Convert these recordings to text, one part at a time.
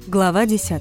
Глава 10.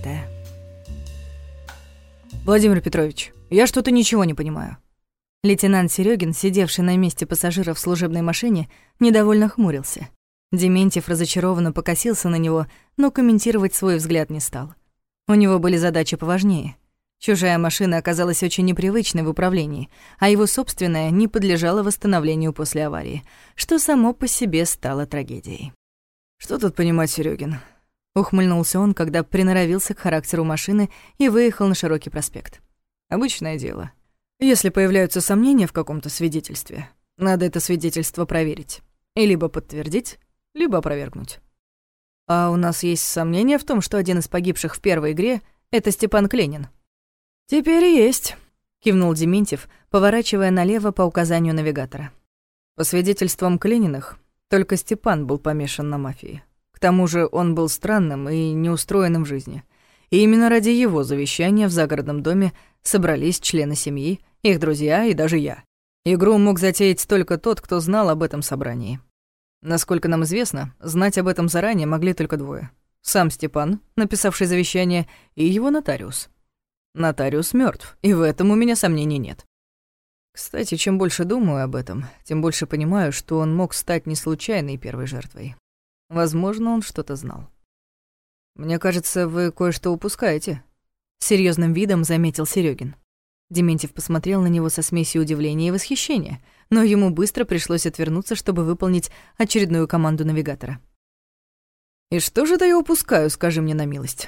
«Владимир Петрович, я что-то ничего не понимаю». Лейтенант Серёгин, сидевший на месте пассажира в служебной машине, недовольно хмурился. Дементьев разочарованно покосился на него, но комментировать свой взгляд не стал. У него были задачи поважнее. Чужая машина оказалась очень непривычной в управлении, а его собственная не подлежала восстановлению после аварии, что само по себе стало трагедией. «Что тут понимать, Серёгин?» Ухмыльнулся он, когда приноровился к характеру машины и выехал на широкий проспект. «Обычное дело. Если появляются сомнения в каком-то свидетельстве, надо это свидетельство проверить. И либо подтвердить, либо опровергнуть. А у нас есть сомнения в том, что один из погибших в первой игре — это Степан Кленин». «Теперь есть», — кивнул Дементьев, поворачивая налево по указанию навигатора. По свидетельствам Клениных, только Степан был помешан на мафии. К тому же он был странным и неустроенным в жизни. И именно ради его завещания в загородном доме собрались члены семьи, их друзья и даже я. Игру мог затеять только тот, кто знал об этом собрании. Насколько нам известно, знать об этом заранее могли только двое. Сам Степан, написавший завещание, и его нотариус. Нотариус мертв, и в этом у меня сомнений нет. Кстати, чем больше думаю об этом, тем больше понимаю, что он мог стать не случайной первой жертвой. Возможно, он что-то знал. «Мне кажется, вы кое-что упускаете», — серьезным видом заметил Серёгин. Дементьев посмотрел на него со смесью удивления и восхищения, но ему быстро пришлось отвернуться, чтобы выполнить очередную команду навигатора. «И что же это я упускаю, скажи мне на милость?»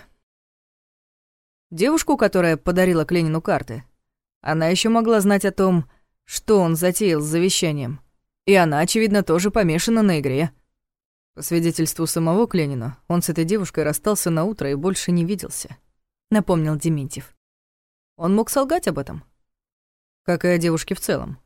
Девушку, которая подарила Кленину карты, она еще могла знать о том, что он затеял с завещанием, и она, очевидно, тоже помешана на игре. По свидетельству самого Кленина, он с этой девушкой расстался на утро и больше не виделся, напомнил Дементьев. Он мог солгать об этом, как и о девушке в целом.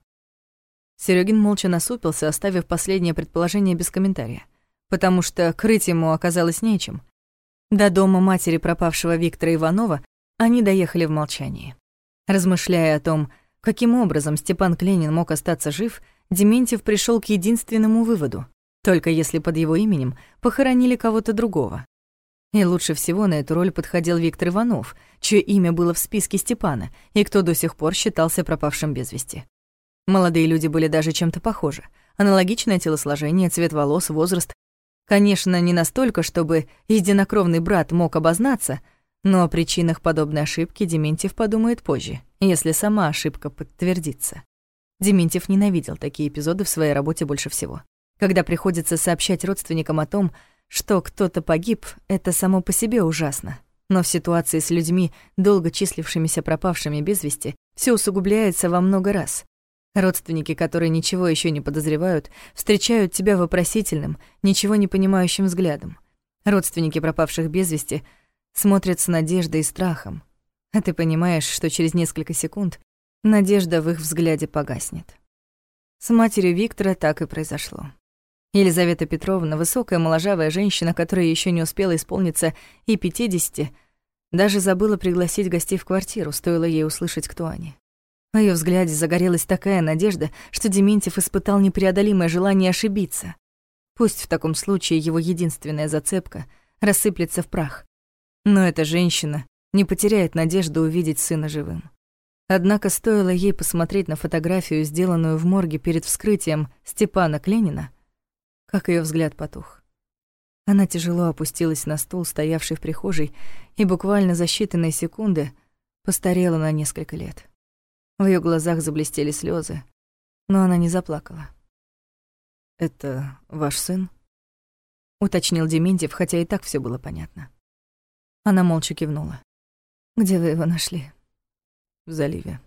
Серёгин молча насупился, оставив последнее предположение без комментария, потому что крыть ему оказалось нечем. До дома матери пропавшего Виктора Иванова они доехали в молчании. Размышляя о том, каким образом Степан Кленин мог остаться жив, Дементьев пришёл к единственному выводу: только если под его именем похоронили кого-то другого. И лучше всего на эту роль подходил Виктор Иванов, чье имя было в списке Степана, и кто до сих пор считался пропавшим без вести. Молодые люди были даже чем-то похожи. Аналогичное телосложение, цвет волос, возраст. Конечно, не настолько, чтобы единокровный брат мог обознаться, но о причинах подобной ошибки Дементьев подумает позже, если сама ошибка подтвердится. Дементьев ненавидел такие эпизоды в своей работе больше всего. Когда приходится сообщать родственникам о том, что кто-то погиб, это само по себе ужасно. Но в ситуации с людьми, долго числившимися пропавшими без вести, всё усугубляется во много раз. Родственники, которые ничего ещё не подозревают, встречают тебя вопросительным, ничего не понимающим взглядом. Родственники пропавших без вести смотрят с надеждой и страхом, а ты понимаешь, что через несколько секунд надежда в их взгляде погаснет. С матерью Виктора так и произошло. Елизавета Петровна, высокая моложавая женщина, которая ещё не успела исполниться и 50, даже забыла пригласить гостей в квартиру, стоило ей услышать, кто они. В её взгляде загорелась такая надежда, что Дементьев испытал непреодолимое желание ошибиться. Пусть в таком случае его единственная зацепка рассыплется в прах. Но эта женщина не потеряет надежду увидеть сына живым. Однако стоило ей посмотреть на фотографию, сделанную в морге перед вскрытием Степана Кленина, как её взгляд потух. Она тяжело опустилась на стул, стоявший в прихожей, и буквально за считанные секунды постарела на несколько лет. В её глазах заблестели слёзы, но она не заплакала. «Это ваш сын?» — уточнил Дементьев, хотя и так всё было понятно. Она молча кивнула. «Где вы его нашли?» «В заливе».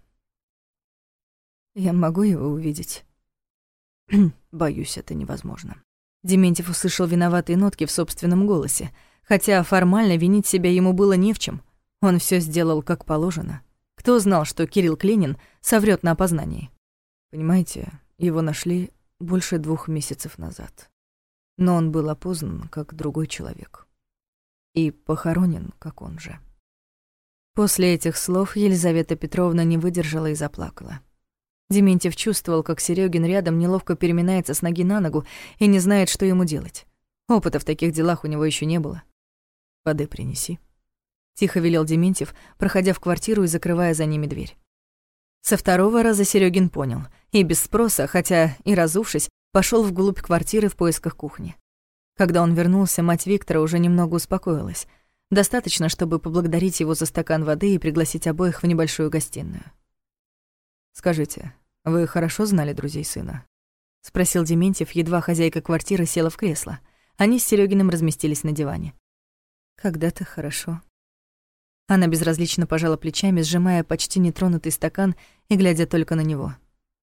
«Я могу его увидеть?» «Боюсь, это невозможно». Дементьев услышал виноватые нотки в собственном голосе, хотя формально винить себя ему было не в чем. Он всё сделал как положено. Кто знал, что Кирилл Кленин соврёт на опознании? Понимаете, его нашли больше 2 месяцев назад. Но он был опознан как другой человек. И похоронен, как он же. После этих слов Елизавета Петровна не выдержала и заплакала. Дементьев чувствовал, как Серёгин рядом неловко переминается с ноги на ногу и не знает, что ему делать. Опыта в таких делах у него ещё не было. «Воды принеси», — тихо велел Дементьев, проходя в квартиру и закрывая за ними дверь. Со второго раза Серёгин понял и без спроса, хотя и разувшись, пошёл вглубь квартиры в поисках кухни. Когда он вернулся, мать Виктора уже немного успокоилась. Достаточно, чтобы поблагодарить его за стакан воды и пригласить обоих в небольшую гостиную. «Скажите, вы хорошо знали друзей сына?» — спросил Дементьев, едва хозяйка квартиры села в кресло. Они с Серёгиным разместились на диване. «Когда-то хорошо». Она безразлично пожала плечами, сжимая почти нетронутый стакан и глядя только на него.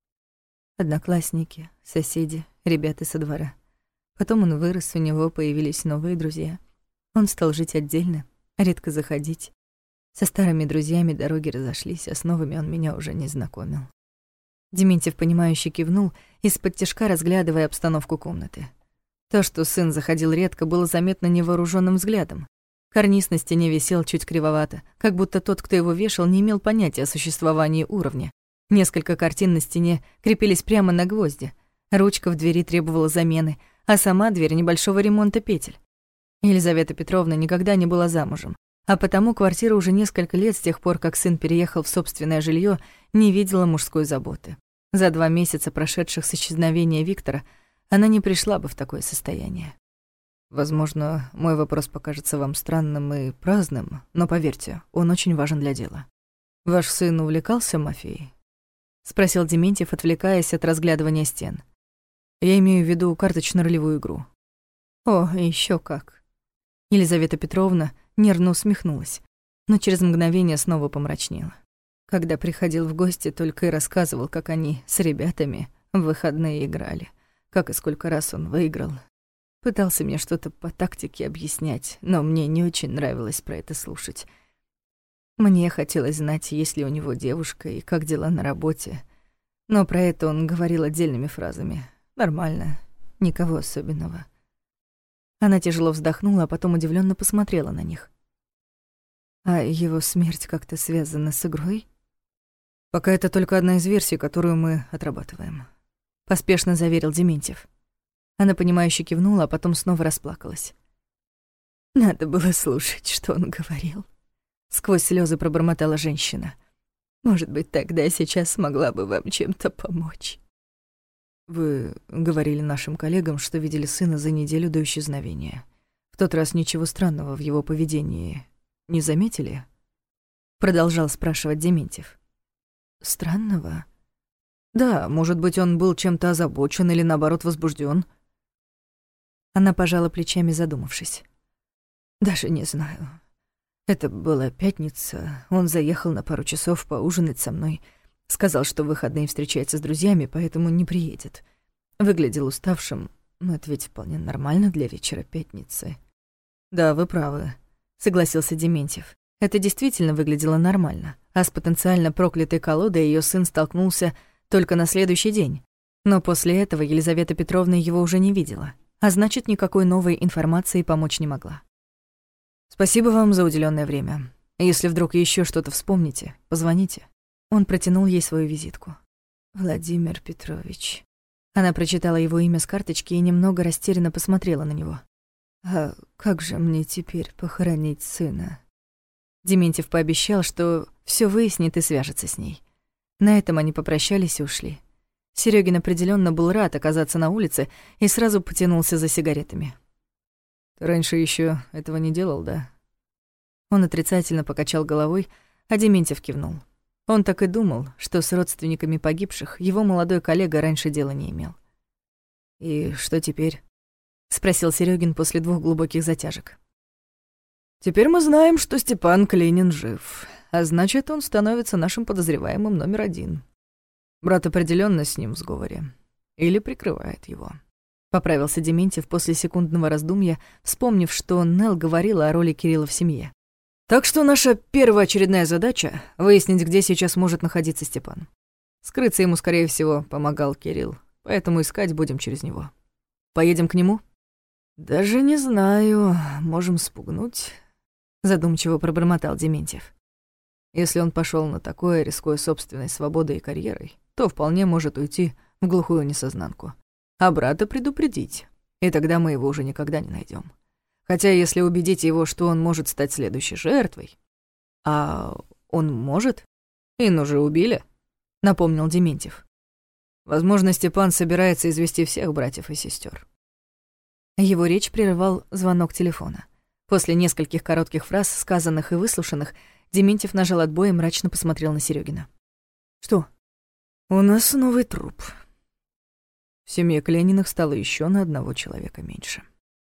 Одноклассники, соседи, ребята со двора. Потом он вырос, у него появились новые друзья. Он стал жить отдельно, редко заходить. Со старыми друзьями дороги разошлись, а с новыми он меня уже не знакомил. Дементьев, понимающе кивнул, из-под разглядывая обстановку комнаты. То, что сын заходил редко, было заметно невооружённым взглядом. Карниз на стене висел чуть кривовато, как будто тот, кто его вешал, не имел понятия о существовании уровня. Несколько картин на стене крепились прямо на гвозди. Ручка в двери требовала замены, а сама дверь — небольшого ремонта петель. Елизавета Петровна никогда не была замужем, а потому квартира уже несколько лет с тех пор, как сын переехал в собственное жилье, не видела мужской заботы. За 2 месяца, прошедших с исчезновения Виктора, она не пришла бы в такое состояние. Возможно, мой вопрос покажется вам странным и праздным, но поверьте, он очень важен для дела. Ваш сын увлекался мафией? Спросил Дементьев, отвлекаясь от разглядывания стен. Я имею в виду карточно-ролевую игру. О, ещё как. Елизавета Петровна нервно усмехнулась, но через мгновение снова помрачнела. Когда приходил в гости, только и рассказывал, как они с ребятами в выходные играли, как и сколько раз он выиграл. Пытался мне что-то по тактике объяснять, но мне не очень нравилось про это слушать. Мне хотелось знать, есть ли у него девушка и как дела на работе. Но про это он говорил отдельными фразами. Нормально, никого особенного. Она тяжело вздохнула, а потом удивлённо посмотрела на них. А его смерть как-то связана с игрой? Пока это только одна из версий, которую мы отрабатываем. Поспешно заверил Дементьев. Она понимающе кивнула, а потом снова расплакалась. Надо было слушать, что он говорил. Сквозь слёзы пробормотала женщина. Может быть, тогда я сейчас смогла бы вам чем-то помочь. Вы говорили нашим коллегам, что видели сына за неделю до исчезновения. В тот раз ничего странного в его поведении не заметили? Продолжал спрашивать Дементьев. Странного? Да, может быть, он был чем-то озабочен или, наоборот, возбуждён. Она пожала плечами, задумавшись. Даже не знаю. Это была пятница. Он заехал на пару часов поужинать со мной. Сказал, что в выходные встречается с друзьями, поэтому не приедет. Выглядел уставшим, но это ведь вполне нормально для вечера пятницы. Да, вы правы, согласился Дементьев. Это действительно выглядело нормально, а с потенциально проклятой колодой её сын столкнулся только на следующий день. Но после этого Елизавета Петровна его уже не видела, а значит, никакой новой информации помочь не могла. Спасибо вам за уделённое время. Если вдруг ещё что-то вспомните, позвоните. Он протянул ей свою визитку. Владимир Петрович. Она прочитала его имя с карточки и немного растерянно посмотрела на него. А как же мне теперь похоронить сына? Дементьев пообещал, что всё выяснит и свяжется с ней. На этом они попрощались и ушли. Серёгин определённо был рад оказаться на улице и сразу потянулся за сигаретами. Ты раньше ещё этого не делал, да? Он отрицательно покачал головой, а Дементьев кивнул. Он так и думал, что с родственниками погибших его молодой коллега раньше дела не имел. «И что теперь?» — спросил Серёгин после 2 глубоких затяжек. «Теперь мы знаем, что Степан Кленин жив, а значит, он становится нашим подозреваемым номер 1. Брат определённо с ним в сговоре. Или прикрывает его». Поправился Дементьев после секундного раздумья, вспомнив, что Нелл говорила о роли Кирилла в семье. Так что наша первоочередная задача — выяснить, где сейчас может находиться Степан. Скрыться ему, скорее всего, помогал Кирилл, поэтому искать будем через него. Поедем к нему? Даже не знаю, можем спугнуть, задумчиво пробормотал Дементьев. Если он пошёл на такое, рискуя собственной свободой и карьерой, то вполне может уйти в глухую несознанку. А брата предупредить, и тогда мы его уже никогда не найдём. Хотя если убедить его, что он может стать следующей жертвой... А он может? Инну же убили, напомнил Дементьев. Возможно, Степан собирается извести всех братьев и сестер. Его речь прерывал звонок телефона. После нескольких коротких фраз, сказанных и выслушанных, Дементьев нажал отбой и мрачно посмотрел на Серёгина. «Что?» «У нас новый труп. В семье Клениных стало еще на одного человека меньше».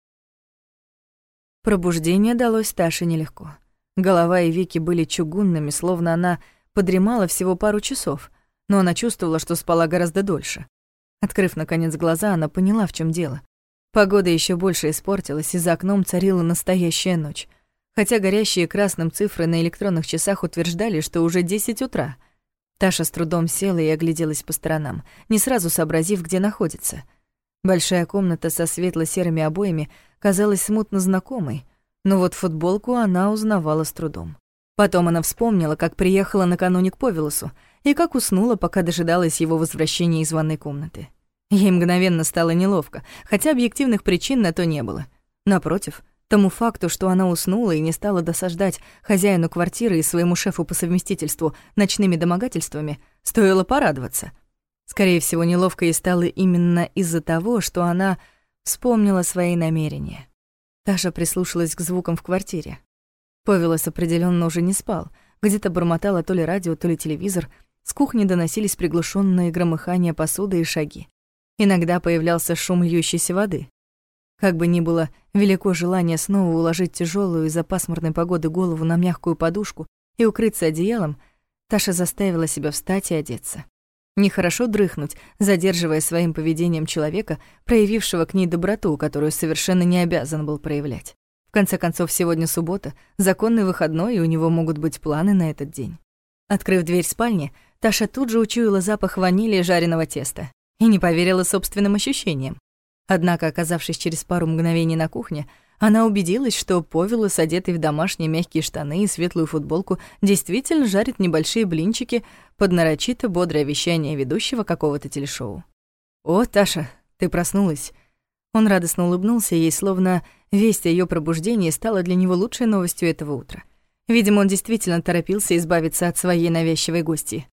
Пробуждение далось Таше нелегко. Голова и веки были чугунными, словно она подремала всего пару часов, но она чувствовала, что спала гораздо дольше. Открыв, наконец, глаза, она поняла, в чем дело. Погода еще больше испортилась, и за окном царила настоящая ночь. Хотя горящие красным цифры на электронных часах утверждали, что уже 10 утра. Таша с трудом села и огляделась по сторонам, не сразу сообразив, где находится. Большая комната со светло-серыми обоями казалась смутно знакомой, но вот футболку она узнавала с трудом. Потом она вспомнила, как приехала накануне к Повелосу и как уснула, пока дожидалась его возвращения из ванной комнаты. Ей мгновенно стало неловко, хотя объективных причин на то не было. Напротив, тому факту, что она уснула и не стала досаждать хозяину квартиры и своему шефу по совместительству ночными домогательствами, стоило порадоваться. Скорее всего, неловко ей стало именно из-за того, что она вспомнила свои намерения. Таша прислушалась к звукам в квартире. Повелос определённо уже не спал. Где-то бормотало то ли радио, то ли телевизор. С кухни доносились приглушённые громыхания посуды и шаги. Иногда появлялся шум льющейся воды. Как бы ни было велико желание снова уложить тяжёлую из-за пасмурной погоды голову на мягкую подушку и укрыться одеялом, Таша заставила себя встать и одеться. Нехорошо дрыхнуть, задерживая своим поведением человека, проявившего к ней доброту, которую совершенно не обязан был проявлять. В конце концов, сегодня суббота, законный выходной, и у него могут быть планы на этот день. Открыв дверь спальни, Таша тут же учуяла запах ванили и жареного теста и не поверила собственным ощущениям. Однако, оказавшись через пару мгновений на кухне, она убедилась, что Повелос, одетый в домашние мягкие штаны и светлую футболку, действительно жарит небольшие блинчики под нарочито бодрое вещание ведущего какого-то телешоу. «О, Таша, ты проснулась!» Он радостно улыбнулся ей, словно весть о её пробуждении стала для него лучшей новостью этого утра. Видимо, он действительно торопился избавиться от своей навязчивой гостьи.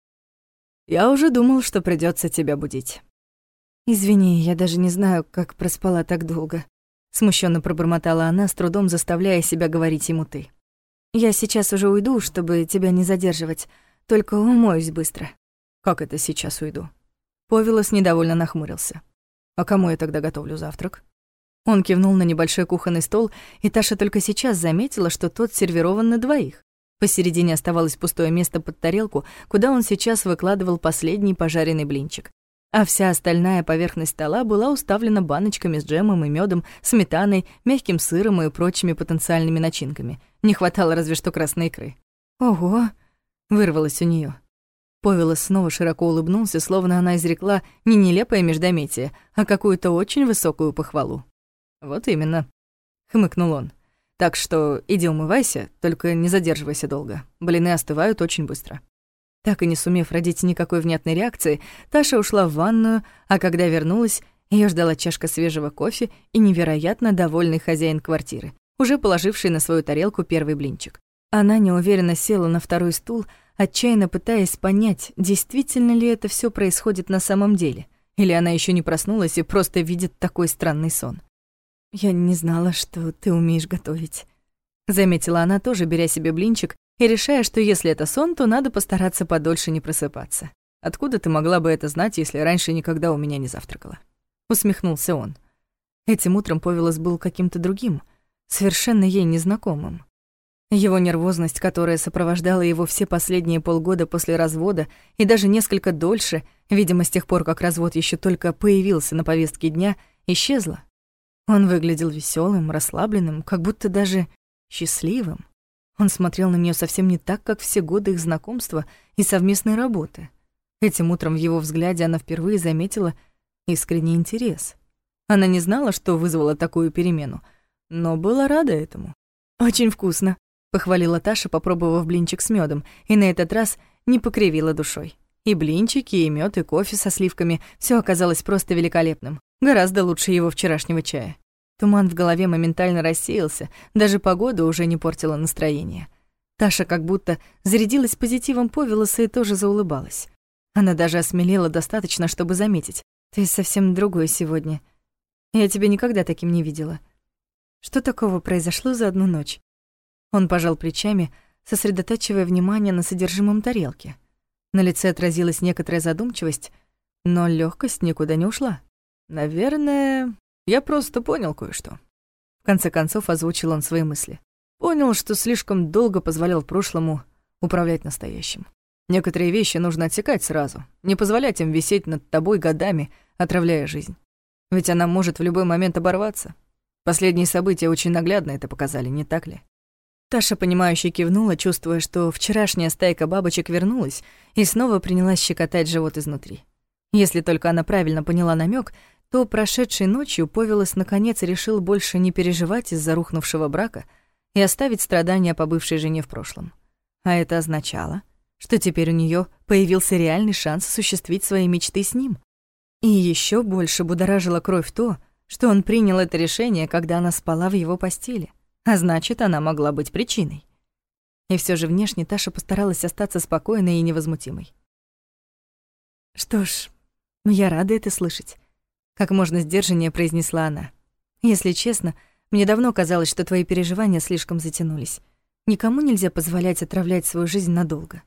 «Я уже думал, что придётся тебя будить». «Извини, я даже не знаю, как проспала так долго», — смущённо пробормотала она, с трудом заставляя себя говорить ему «ты». «Я сейчас уже уйду, чтобы тебя не задерживать, только умоюсь быстро». «Как это сейчас уйду?» Повелос недовольно нахмурился. «А кому я тогда готовлю завтрак?» Он кивнул на небольшой кухонный стол, и Таша только сейчас заметила, что тот сервирован на двоих. Посередине оставалось пустое место под тарелку, куда он сейчас выкладывал последний пожаренный блинчик. А вся остальная поверхность стола была уставлена баночками с джемом и мёдом, сметаной, мягким сыром и прочими потенциальными начинками. Не хватало разве что красной икры. «Ого!» — вырвалось у неё. Повелос снова широко улыбнулся, словно она изрекла не нелепое междометие, а какую-то очень высокую похвалу. «Вот именно», — хмыкнул он. «Так что иди умывайся, только не задерживайся долго. Блины остывают очень быстро». Так и не сумев родить никакой внятной реакции, Таша ушла в ванную, а когда вернулась, её ждала чашка свежего кофе и невероятно довольный хозяин квартиры, уже положивший на свою тарелку первый блинчик. Она неуверенно села на второй стул, отчаянно пытаясь понять, действительно ли это всё происходит на самом деле, или она ещё не проснулась и просто видит такой странный сон. «Я не знала, что ты умеешь готовить», — заметила она, тоже беря себе блинчик и решая, что если это сон, то надо постараться подольше не просыпаться. «Откуда ты могла бы это знать, если раньше никогда у меня не завтракала?» Усмехнулся он. Этим утром Повелос был каким-то другим, совершенно ей незнакомым. Его нервозность, которая сопровождала его все последние полгода после развода и даже несколько дольше, видимо, с тех пор, как развод ещё только появился на повестке дня, исчезла. Он выглядел весёлым, расслабленным, как будто даже счастливым. Он смотрел на неё совсем не так, как все годы их знакомства и совместной работы. Этим утром в его взгляде она впервые заметила искренний интерес. Она не знала, что вызвало такую перемену, но была рада этому. «Очень вкусно», — похвалила Таша, попробовав блинчик с мёдом, и на этот раз не покривила душой. И блинчики, и мёд, и кофе со сливками — всё оказалось просто великолепным, гораздо лучше его вчерашнего чая. Туман в голове моментально рассеялся, даже погода уже не портила настроение. Таша как будто зарядилась позитивом по волосы и тоже заулыбалась. Она даже осмелела достаточно, чтобы заметить: «Ты совсем другой сегодня. Я тебя никогда таким не видела. Что такого произошло за одну ночь?» Он пожал плечами, сосредотачивая внимание на содержимом тарелки. На лице отразилась некоторая задумчивость, но лёгкость никуда не ушла. «Наверное, я просто понял кое-что». В конце концов озвучил он свои мысли. Понял, что слишком долго позволял прошлому управлять настоящим. Некоторые вещи нужно отсекать сразу, не позволять им висеть над тобой годами, отравляя жизнь. Ведь она может в любой момент оборваться. Последние события очень наглядно это показали, не так ли? Таша, понимающе кивнула, чувствуя, что вчерашняя стайка бабочек вернулась и снова принялась щекотать живот изнутри. Если только она правильно поняла намек, то прошедшей ночью Повелос наконец решил больше не переживать из-за рухнувшего брака и оставить страдания по бывшей жене в прошлом. А это означало, что теперь у неё появился реальный шанс осуществить свои мечты с ним. И ещё больше будоражило кровь то, что он принял это решение, когда она спала в его постели, а значит, она могла быть причиной. И всё же внешне Таша постаралась остаться спокойной и невозмутимой. «Что ж, я рада это слышать», — как можно сдержаннее произнесла она. «Если честно, мне давно казалось, что твои переживания слишком затянулись. Никому нельзя позволять отравлять свою жизнь надолго».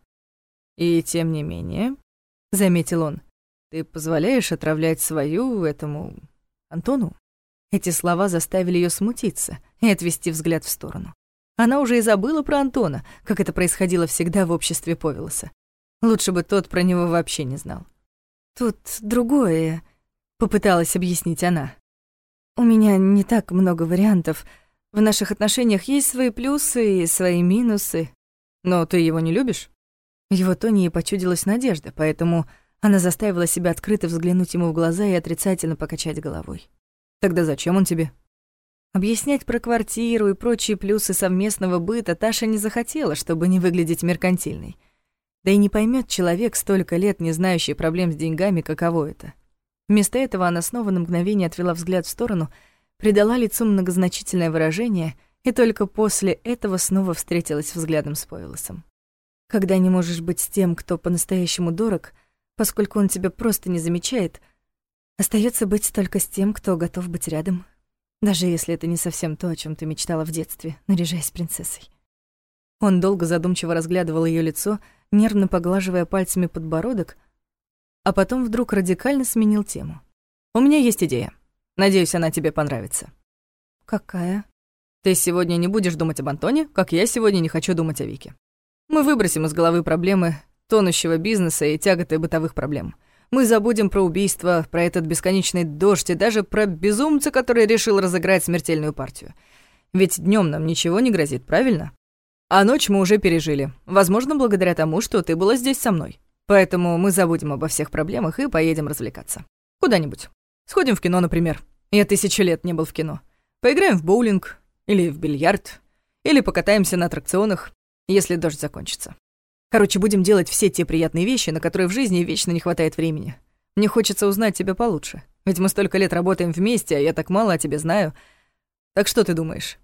«И тем не менее», — заметил он, — «ты позволяешь отравлять свою этому Антону?» Эти слова заставили её смутиться и отвести взгляд в сторону. Она уже и забыла про Антона, как это происходило всегда в обществе Повелоса. Лучше бы тот про него вообще не знал. «Тут другое», — попыталась объяснить она. «У меня не так много вариантов. В наших отношениях есть свои плюсы и свои минусы». «Но ты его не любишь?» В его тоне ей почудилась надежда, поэтому она заставила себя открыто взглянуть ему в глаза и отрицательно покачать головой. «Тогда зачем он тебе?» Объяснять про квартиру и прочие плюсы совместного быта Таша не захотела, чтобы не выглядеть меркантильной. Да и не поймёт человек, столько лет не знающий проблем с деньгами, каково это. Вместо этого она снова на мгновение отвела взгляд в сторону, придала лицу многозначительное выражение и только после этого снова встретилась взглядом с Повелосом. Когда не можешь быть с тем, кто по-настоящему дорог, поскольку он тебя просто не замечает, остаётся быть только с тем, кто готов быть рядом, даже если это не совсем то, о чём ты мечтала в детстве, наряжаясь принцессой. Он долго задумчиво разглядывал её лицо, нервно поглаживая пальцами подбородок, а потом вдруг радикально сменил тему. «У меня есть идея. Надеюсь, она тебе понравится». «Какая?» «Ты сегодня не будешь думать об Антоне, как я сегодня не хочу думать о Вике. Мы выбросим из головы проблемы тонущего бизнеса и тяготы бытовых проблем. Мы забудем про убийство, про этот бесконечный дождь и даже про безумца, который решил разыграть смертельную партию. Ведь днём нам ничего не грозит, правильно? А ночь мы уже пережили, возможно, благодаря тому, что ты была здесь со мной. Поэтому мы забудем обо всех проблемах и поедем развлекаться. Куда-нибудь. Сходим в кино, например. Я 1000 лет не был в кино. Поиграем в боулинг или в бильярд, или покатаемся на аттракционах, если дождь закончится. Короче, будем делать все те приятные вещи, на которые в жизни вечно не хватает времени. Мне хочется узнать тебя получше, ведь мы столько лет работаем вместе, а я так мало о тебе знаю. Так что ты думаешь?»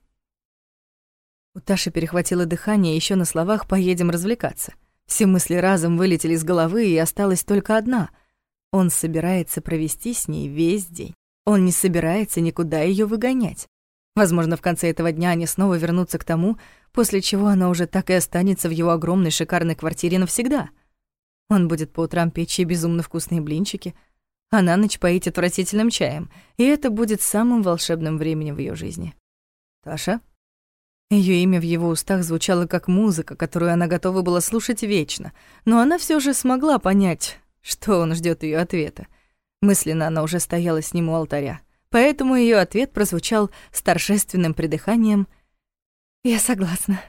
У Таши перехватило дыхание ещё на словах «поедем развлекаться». Все мысли разом вылетели из головы, и осталась только одна. Он собирается провести с ней весь день. Он не собирается никуда её выгонять. Возможно, в конце этого дня они снова вернутся к тому, после чего она уже так и останется в его огромной шикарной квартире навсегда. Он будет по утрам печь ей безумно вкусные блинчики, а на ночь поить отвратительным чаем, и это будет самым волшебным временем в её жизни. «Таша?» Её имя в его устах звучало как музыка, которую она готова была слушать вечно, но она всё же смогла понять, что он ждёт её ответа. Мысленно она уже стояла с ним у алтаря, поэтому её ответ прозвучал с торжественным придыханием: «Я согласна».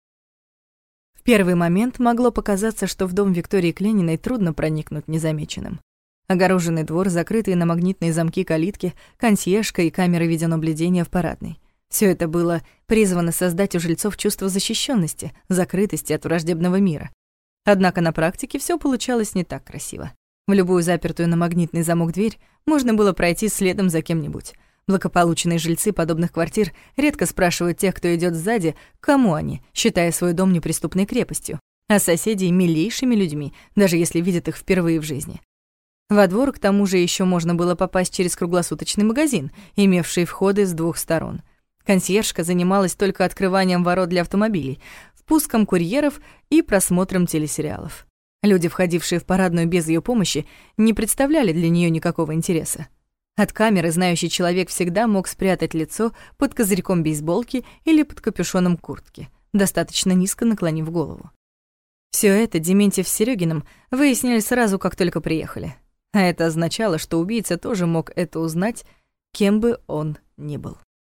В первый момент могло показаться, что в дом Виктории Клениной трудно проникнуть незамеченным. Огороженный двор, закрытые на магнитные замки калитки, консьержка и камеры видеонаблюдения в парадной. Всё это было призвано создать у жильцов чувство защищённости, закрытости от враждебного мира. Однако на практике всё получалось не так красиво. В любую запертую на магнитный замок дверь можно было пройти следом за кем-нибудь. Благополучные жильцы подобных квартир редко спрашивают тех, кто идет сзади, кому они, считая свой дом неприступной крепостью, а соседей — милейшими людьми, даже если видят их впервые в жизни. Во двор, к тому же, еще можно было попасть через круглосуточный магазин, имевший входы с двух сторон. Консьержка занималась только открыванием ворот для автомобилей, впуском курьеров и просмотром телесериалов. Люди, входившие в парадную без ее помощи, не представляли для нее никакого интереса. От камеры знающий человек всегда мог спрятать лицо под козырьком бейсболки или под капюшоном куртки, достаточно низко наклонив голову. Всё это Дементьев с Серёгиным выяснили сразу, как только приехали. А это означало, что убийца тоже мог это узнать, кем бы он ни был.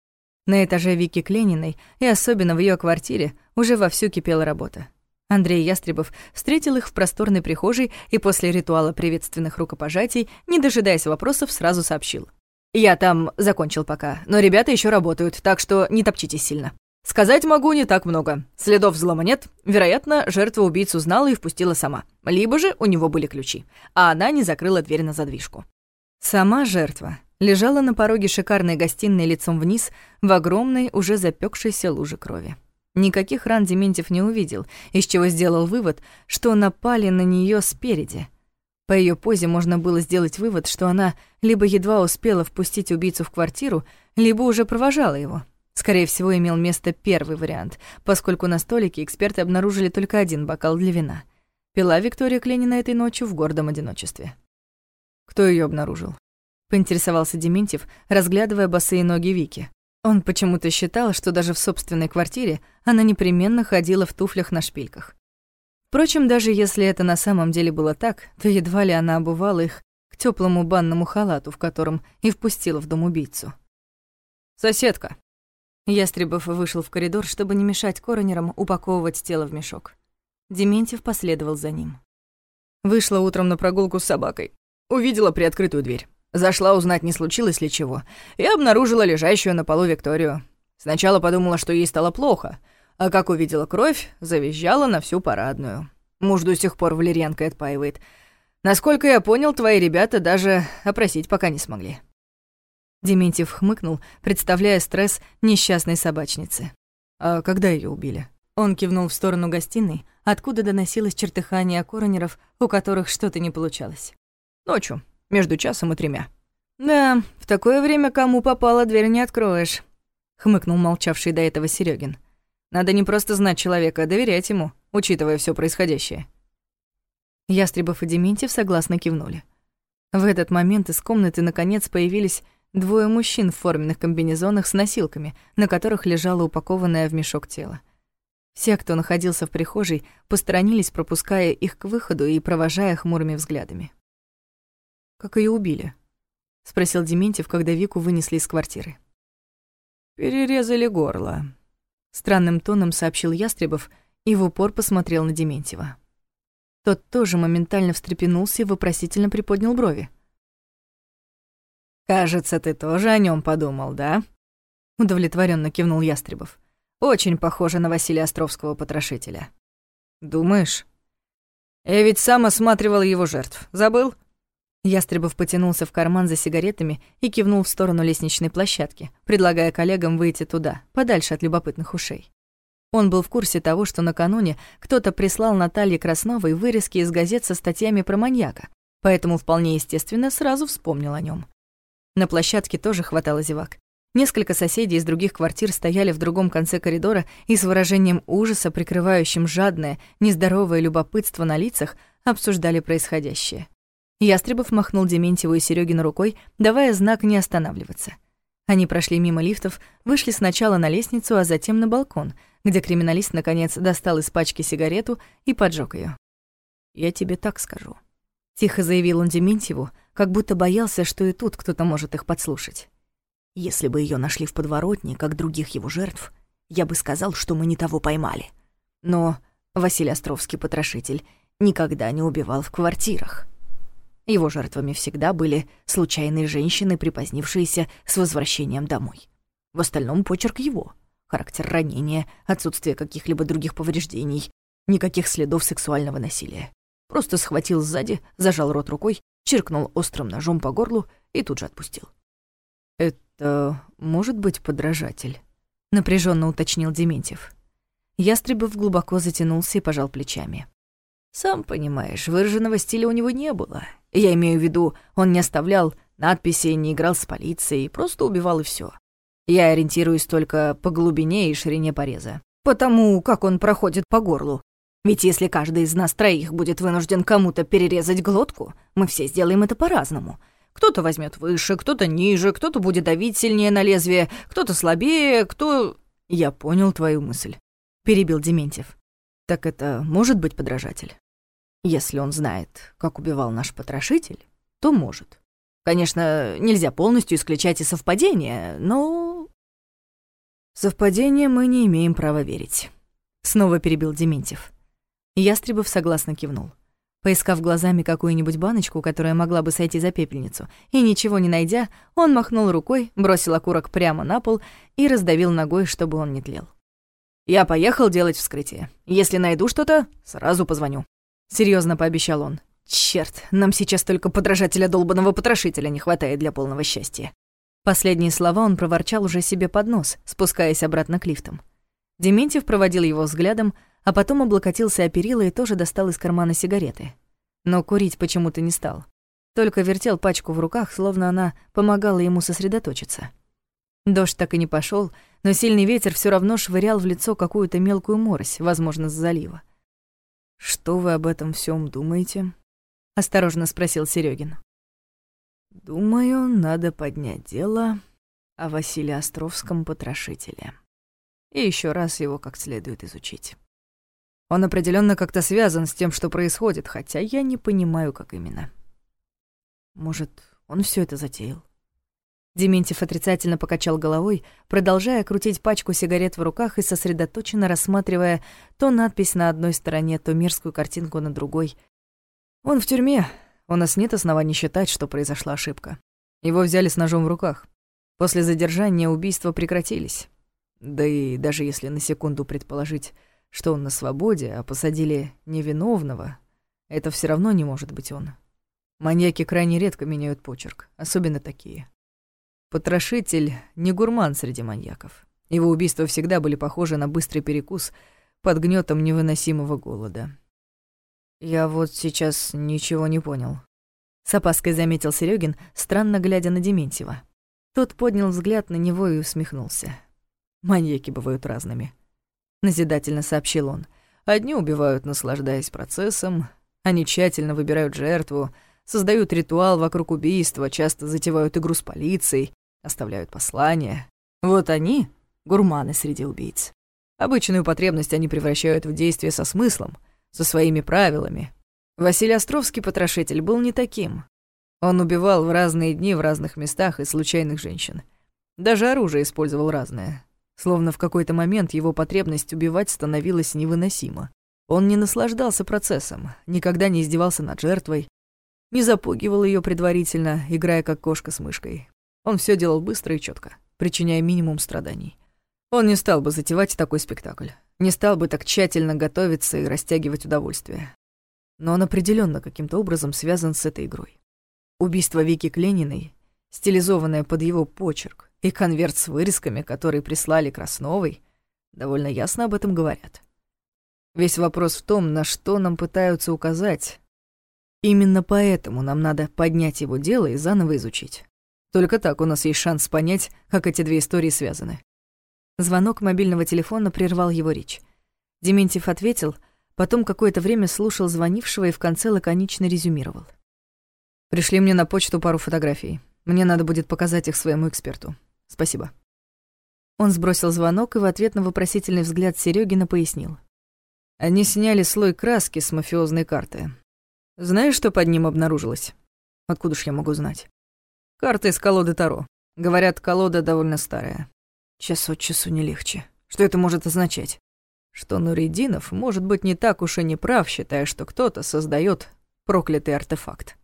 На этаже Вики Клениной, и особенно в её квартире, уже вовсю кипела работа. Андрей Ястребов встретил их в просторной прихожей и после ритуала приветственных рукопожатий, не дожидаясь вопросов, сразу сообщил: «Я там закончил пока, но ребята ещё работают, так что не топчитесь сильно. Сказать могу не так много. Следов взлома нет. Вероятно, жертва убийцу знала и впустила сама. Либо же у него были ключи, а она не закрыла дверь на задвижку». Сама жертва лежала на пороге шикарной гостиной лицом вниз в огромной, уже запекшейся луже крови. Никаких ран Дементьев не увидел, из чего сделал вывод, что напали на неё спереди. По её позе можно было сделать вывод, что она либо едва успела впустить убийцу в квартиру, либо уже провожала его. Скорее всего, имел место первый вариант, поскольку на столике эксперты обнаружили только один бокал для вина. Пила Виктория Кленина этой ночью в гордом одиночестве. «Кто её обнаружил?» — поинтересовался Дементьев, разглядывая босые ноги Вики. Он почему-то считал, что даже в собственной квартире она непременно ходила в туфлях на шпильках. Впрочем, даже если это на самом деле было так, то едва ли она обувала их к тёплому банному халату, в котором и впустила в дом убийцу. «Соседка». Ястребов вышел в коридор, чтобы не мешать коронерам упаковывать тело в мешок. Дементьев последовал за ним. Вышла утром на прогулку с собакой. Увидела приоткрытую дверь. Зашла узнать, не случилось ли чего, и обнаружила лежащую на полу Викторию. Сначала подумала, что ей стало плохо, а как увидела кровь, завизжала на всю парадную. Муж до сих пор валерьянкой отпаивает. Насколько я понял, твои ребята даже опросить пока не смогли». Дементьев хмыкнул, представляя стресс несчастной собачницы. «А когда её убили?» Он кивнул в сторону гостиной, откуда доносилось чертыхание коронеров, у которых что-то не получалось. «Ночью. Между 1 и 3. «Да, в такое время кому попало, дверь не откроешь», — хмыкнул молчавший до этого Серёгин. «Надо не просто знать человека, а доверять ему, учитывая всё происходящее». Ястребов и Дементьев согласно кивнули. В этот момент из комнаты наконец появились двое мужчин в форменных комбинезонах с носилками, на которых лежало упакованное в мешок тело. Все, кто находился в прихожей, посторонились, пропуская их к выходу и провожая хмурыми взглядами. «Как её убили?» — спросил Дементьев, когда Вику вынесли из квартиры. «Перерезали горло», — странным тоном сообщил Ястребов и в упор посмотрел на Дементьева. Тот тоже моментально встрепенулся и вопросительно приподнял брови. «Кажется, ты тоже о нём подумал, да?» — удовлетворённо кивнул Ястребов. «Очень похоже на Василия Островского потрошителя». «Думаешь? Я ведь сам осматривал его жертв. Забыл?» Ястребов потянулся в карман за сигаретами и кивнул в сторону лестничной площадки, предлагая коллегам выйти туда, подальше от любопытных ушей. Он был в курсе того, что накануне кто-то прислал Наталье Красновой вырезки из газет со статьями про маньяка, поэтому вполне естественно сразу вспомнил о нём. На площадке тоже хватало зевак. Несколько соседей из других квартир стояли в другом конце коридора и с выражением ужаса, прикрывающим жадное, нездоровое любопытство на лицах, обсуждали происходящее. Ястребов махнул Дементьеву и Серёгину рукой, давая знак не останавливаться. Они прошли мимо лифтов, вышли сначала на лестницу, а затем на балкон, где криминалист наконец достал из пачки сигарету и поджег её. «Я тебе так скажу», — тихо заявил он Дементьеву, как будто боялся, что и тут кто-то может их подслушать. «Если бы её нашли в подворотне, как других его жертв, я бы сказал, что мы не того поймали. Но Василий Островский потрошитель никогда не убивал в квартирах. Его жертвами всегда были случайные женщины, припозднившиеся с возвращением домой. В остальном почерк его. Характер ранения, отсутствие каких-либо других повреждений, никаких следов сексуального насилия. Просто схватил сзади, зажал рот рукой, чиркнул острым ножом по горлу и тут же отпустил». Это может быть подражатель? Напряженно уточнил Дементьев. Ястребов глубоко затянулся и пожал плечами. Сам понимаешь, выраженного стиля у него не было. Я имею в виду, он не оставлял надписи, не играл с полицией, просто убивал и все. Я ориентируюсь только по глубине и ширине пореза. Потому как он проходит по горлу. Ведь если каждый из нас троих будет вынужден кому-то перерезать глотку, мы все сделаем это по-разному. Кто-то возьмет выше, кто-то ниже, кто-то будет давить сильнее на лезвие, кто-то слабее, кто... Я понял твою мысль, перебил Дементьев. Так это может быть подражатель? Если он знает, как убивал наш потрошитель, то может. Конечно, нельзя полностью исключать и совпадения, но... Совпадения мы не имеем права верить. Снова перебил Дементьев. Ястребов согласно кивнул. Поискав глазами какую-нибудь баночку, которая могла бы сойти за пепельницу, и ничего не найдя, он махнул рукой, бросил окурок прямо на пол и раздавил ногой, чтобы он не тлел. «Я поехал делать вскрытие. Если найду что-то, сразу позвоню», — серьезно пообещал он. «Чёрт, нам сейчас только подражателя долбаного потрошителя не хватает для полного счастья». Последние слова он проворчал уже себе под нос, спускаясь обратно к лифтам. Дементьев проводил его взглядом, а потом облокотился о перила и тоже достал из кармана сигареты. Но курить почему-то не стал. Только вертел пачку в руках, словно она помогала ему сосредоточиться. Дождь так и не пошел, но сильный ветер все равно швырял в лицо какую-то мелкую морось, возможно, с залива. «Что вы об этом всем думаете?» — осторожно спросил Серёгин. «Думаю, надо поднять дело о Василии Островском потрошителе. И еще раз его как следует изучить. Он определенно как-то связан с тем, что происходит, хотя я не понимаю, как именно. Может, он все это затеял?» Дементьев отрицательно покачал головой, продолжая крутить пачку сигарет в руках и сосредоточенно рассматривая то надпись на одной стороне, то мерзкую картинку на другой. «Он в тюрьме. У нас нет оснований считать, что произошла ошибка. Его взяли с ножом в руках. После задержания убийства прекратились. Да и даже если на секунду предположить, что он на свободе, а посадили невиновного, это все равно не может быть он. Маньяки крайне редко меняют почерк, особенно такие. Потрошитель не гурман среди маньяков. Его убийства всегда были похожи на быстрый перекус под гнетом невыносимого голода. Я вот сейчас ничего не понял. С опаской заметил Серёгин, странно глядя на Дементьева. Тот поднял взгляд на него и усмехнулся. Маньяки бывают разными, назидательно сообщил он. Одни убивают, наслаждаясь процессом, они тщательно выбирают жертву, создают ритуал вокруг убийства, часто затевают игру с полицией, оставляют послания. Вот они — гурманы среди убийц. Обычную потребность они превращают в действие со смыслом, со своими правилами. Василий Островский потрошитель был не таким. Он убивал в разные дни в разных местах и случайных женщин. Даже оружие использовал разное. Словно в какой-то момент его потребность убивать становилась невыносима. Он не наслаждался процессом, никогда не издевался над жертвой, не запугивал ее предварительно, играя как кошка с мышкой. Он все делал быстро и четко, причиняя минимум страданий. Он не стал бы затевать такой спектакль, не стал бы так тщательно готовиться и растягивать удовольствие. Но он определенно каким-то образом связан с этой игрой. Убийство Вики Клениной, стилизованное под его почерк, и конверт с вырезками, которые прислали Красновой, довольно ясно об этом говорят. Весь вопрос в том, на что нам пытаются указать. Именно поэтому нам надо поднять его дело и заново изучить. Только так у нас есть шанс понять, как эти две истории связаны. Звонок мобильного телефона прервал его речь. Дементьев ответил, потом какое-то время слушал звонившего и в конце лаконично резюмировал. «Пришли мне на почту пару фотографий. Мне надо будет показать их своему эксперту. Спасибо». Он сбросил звонок и в ответ на вопросительный взгляд Серёгина пояснил. Они сняли слой краски с мафиозной карты. Знаешь, что под ним обнаружилось? Откуда ж я могу знать? Карта из колоды Таро. Говорят, колода довольно старая. Час от часу не легче. Что это может означать? Что Нуридинов может быть не так уж и не прав, считая, что кто-то создает проклятый артефакт.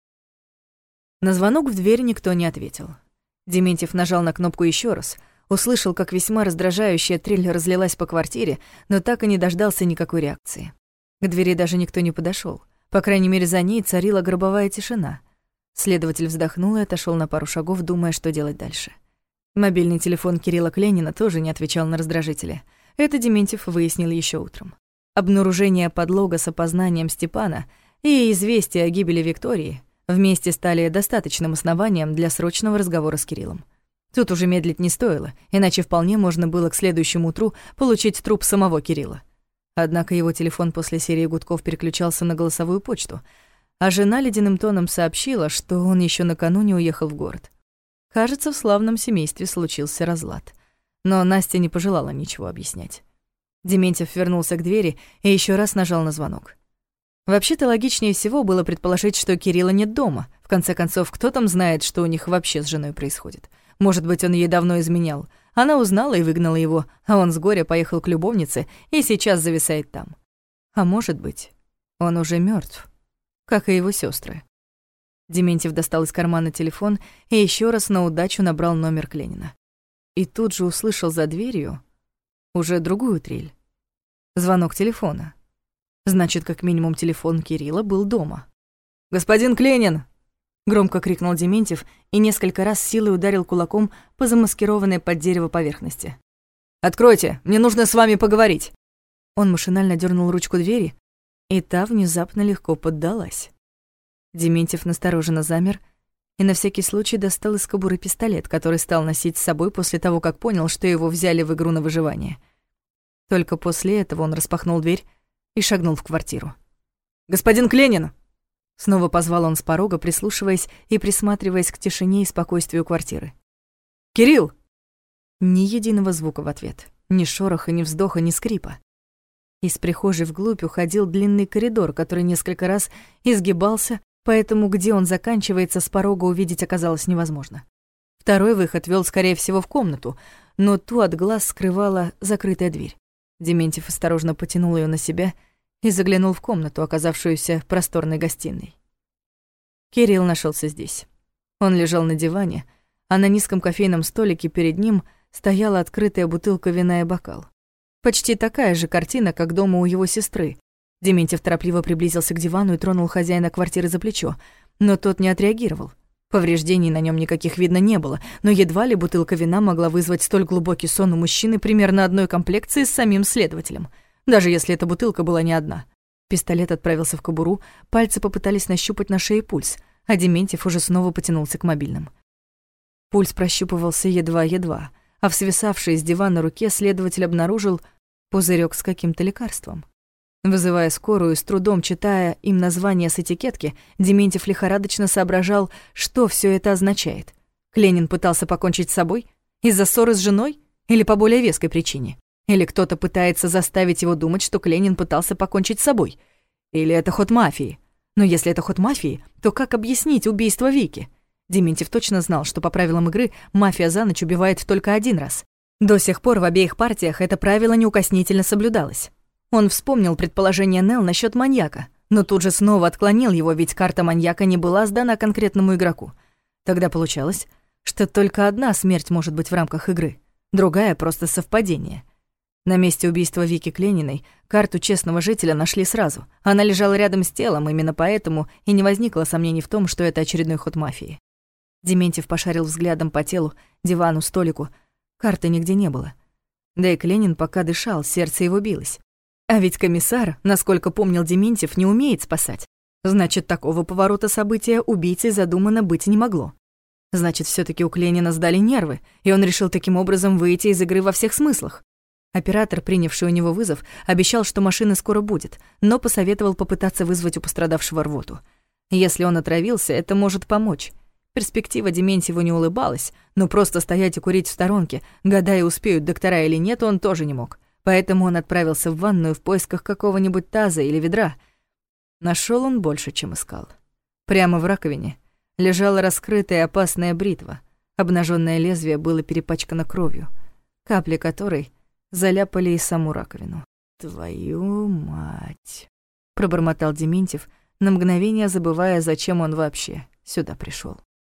На звонок в дверь никто не ответил. Дементьев нажал на кнопку еще раз, услышал, как весьма раздражающая трель разлилась по квартире, но так и не дождался никакой реакции. К двери даже никто не подошел. По крайней мере, за ней царила гробовая тишина. Следователь вздохнул и отошел на пару шагов, думая, что делать дальше. Мобильный телефон Кирилла Кленина тоже не отвечал на раздражители. Это Дементьев выяснил еще утром. Обнаружение подлога с опознанием Степана и известие о гибели Виктории вместе стали достаточным основанием для срочного разговора с Кириллом. Тут уже медлить не стоило, иначе вполне можно было к следующему утру получить труп самого Кирилла. Однако его телефон после серии гудков переключался на голосовую почту, а жена ледяным тоном сообщила, что он еще накануне уехал в город. Кажется, в славном семействе случился разлад. Но Настя не пожелала ничего объяснять. Дементьев вернулся к двери и еще раз нажал на звонок. Вообще-то логичнее всего было предположить, что Кирилла нет дома. В конце концов, кто там знает, что у них вообще с женой происходит? Может быть, он ей давно изменял. Она узнала и выгнала его, а он с горя поехал к любовнице и сейчас зависает там. А может быть, он уже мертв, как и его сестры. Дементьев достал из кармана телефон и еще раз на удачу набрал номер Кленина. И тут же услышал за дверью уже другую трель. Звонок телефона. Значит, как минимум телефон Кирилла был дома. «Господин Кленин!» — громко крикнул Дементьев и несколько раз силой ударил кулаком по замаскированной под дерево поверхности. «Откройте! Мне нужно с вами поговорить!» Он машинально дернул ручку двери, и та внезапно легко поддалась. Дементьев настороженно замер и на всякий случай достал из кобуры пистолет, который стал носить с собой после того, как понял, что его взяли в игру на выживание. Только после этого он распахнул дверь и шагнул в квартиру. «Господин Кленин!» Снова позвал он с порога, прислушиваясь и присматриваясь к тишине и спокойствию квартиры. «Кирилл!» Ни единого звука в ответ, ни шороха, ни вздоха, ни скрипа. Из прихожей вглубь уходил длинный коридор, который несколько раз изгибался, поэтому где он заканчивается, с порога увидеть оказалось невозможно. Второй выход вел, скорее всего, в комнату, но ту от глаз скрывала закрытая дверь. Дементьев осторожно потянул ее на себя и заглянул в комнату, оказавшуюся просторной гостиной. Кирилл нашелся здесь. Он лежал на диване, а на низком кофейном столике перед ним стояла открытая бутылка вина и бокал. Почти такая же картина, как дома у его сестры. Дементьев торопливо приблизился к дивану и тронул хозяина квартиры за плечо, но тот не отреагировал. Повреждений на нем никаких видно не было, но едва ли бутылка вина могла вызвать столь глубокий сон у мужчины примерно одной комплекции с самим следователем, даже если эта бутылка была не одна. Пистолет отправился в кобуру, пальцы попытались нащупать на шее пульс, а Дементьев уже снова потянулся к мобильным. Пульс прощупывался едва-едва, а в свисавшей с дивана руке следователь обнаружил пузырек с каким-то лекарством. Вызывая скорую, с трудом читая им название с этикетки, Дементьев лихорадочно соображал, что все это означает. Кленин пытался покончить с собой? Из-за ссоры с женой? Или по более веской причине? Или кто-то пытается заставить его думать, что Кленин пытался покончить с собой? Или это ход мафии? Но если это ход мафии, то как объяснить убийство Вики? Дементьев точно знал, что по правилам игры мафия за ночь убивает только один раз. До сих пор в обеих партиях это правило неукоснительно соблюдалось. Он вспомнил предположение Нелл насчет маньяка, но тут же снова отклонил его, ведь карта маньяка не была сдана конкретному игроку. Тогда получалось, что только одна смерть может быть в рамках игры, другая — просто совпадение. На месте убийства Вики Клениной карту честного жителя нашли сразу. Она лежала рядом с телом, именно поэтому и не возникло сомнений в том, что это очередной ход мафии. Дементьев пошарил взглядом по телу, дивану, столику. Карты нигде не было. Да и Кленин пока дышал, сердце его билось. А ведь комиссар, насколько помнил Дементьев, не умеет спасать. Значит, такого поворота события убийцей задумано быть не могло. Значит, все таки у Кленина сдали нервы, и он решил таким образом выйти из игры во всех смыслах. Оператор, принявший у него вызов, обещал, что машина скоро будет, но посоветовал попытаться вызвать у пострадавшего рвоту. Если он отравился, это может помочь. Перспектива Дементьеву не улыбалась, но просто стоять и курить в сторонке, гадая, успеют доктора или нет, он тоже не мог. Поэтому он отправился в ванную в поисках какого-нибудь таза или ведра. Нашел он больше, чем искал. Прямо в раковине лежала раскрытая опасная бритва. Обнаженное лезвие было перепачкано кровью, капли которой заляпали и саму раковину. «Твою мать!» — пробормотал Дементьев, на мгновение забывая, зачем он вообще сюда пришел.